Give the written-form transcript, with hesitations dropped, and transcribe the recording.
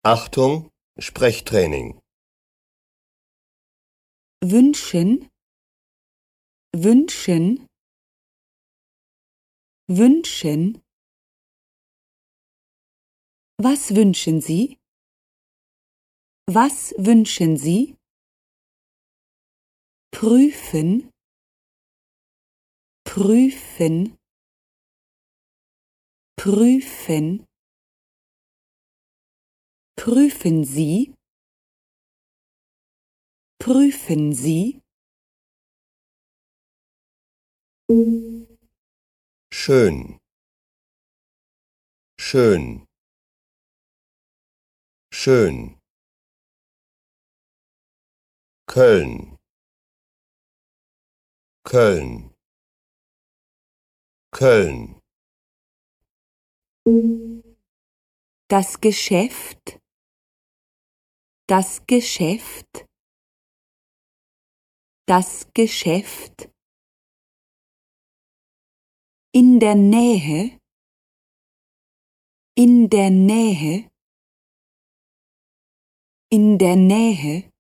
Achtung, Sprechtraining. Wünschen, wünschen, wünschen. Was wünschen Sie? Was wünschen Sie? Prüfen, prüfen, prüfen. Prüfen Sie, prüfen Sie. Schön, schön, schön. Köln, Köln, Köln. Das Geschäft, das Geschäft, das Geschäft. In der Nähe, in der Nähe, in der Nähe.